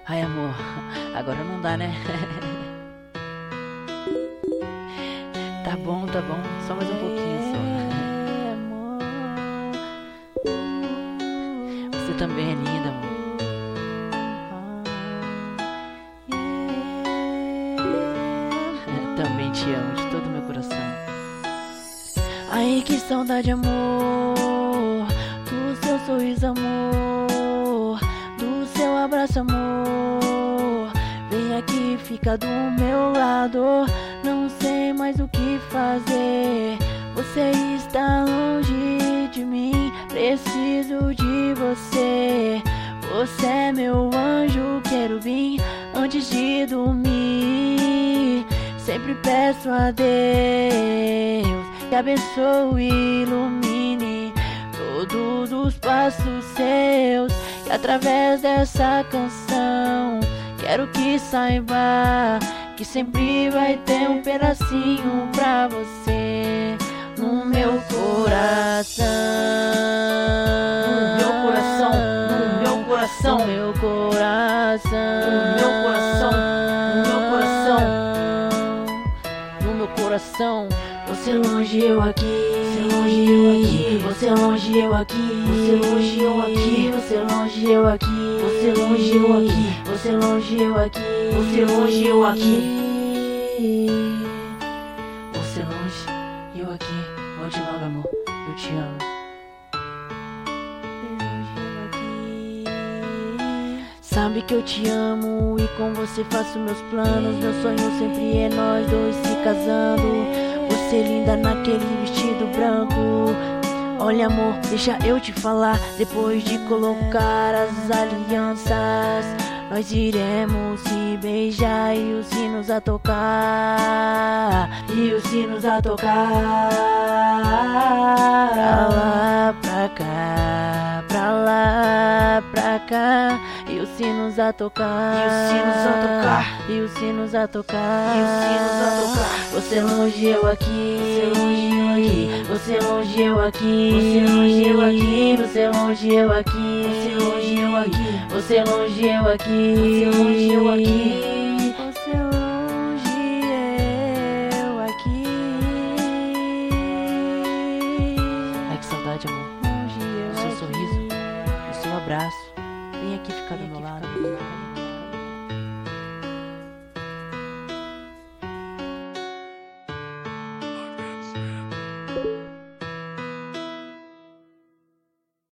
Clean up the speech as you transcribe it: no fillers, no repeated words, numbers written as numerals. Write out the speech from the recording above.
Ai, amor, agora não dá, né? Tá bom, só mais um pouquinho só. Você também é linda, amor. Também te amo de todo o meu coração. Ai, que saudade, amor, do seu sorriso, amor, do seu abraço, amor. Vem aqui, fica do meu lado. Não sei mais o que fazer. Você está longe de mim. Preciso de você. Você é meu anjo querubim. Antes de dormir, sempre peço a Deus que abençoe e ilumine todos os passos seus. E através dessa canção quero que saiba que sempre vai ter um pedacinho pra você no meu coração. No meu coração, no meu coração, no meu coração, no meu coração, no meu coração, no meu coração. você longe eu aqui, você longe eu aqui, você longe eu aqui, você longe eu aqui, você longe eu aqui, você longe eu aqui, você longe eu aqui, você longe eu aqui, você longe e eu aqui. Volte logo, amor, eu te amo. Sabe que eu te amo e com você faço meus planos. Meu sonho sempre é nós dois se casando. Você linda naquele vestido branco. Olha, amor, deixa eu te falar. Depois de colocar as alianças, nós iremos se beijar e os sinos a tocar. E os sinos a tocar. Pra lá, pra cá, pra lá, pra cá. E os sinos a tocar. e os sinos a tocar, E os sinos a tocar. e os sinos a tocar. Você longe eu aqui, Você longe eu aqui, você longe eu aqui, você longe eu aqui, você longe eu aqui, você longe eu aqui, você longe eu aqui, você longe eu aqui, você longe eu aqui. Ai, que saudade, amor. longe eu O seu aqui. sorriso, o seu abraço. Vem aqui ficar do meu lado.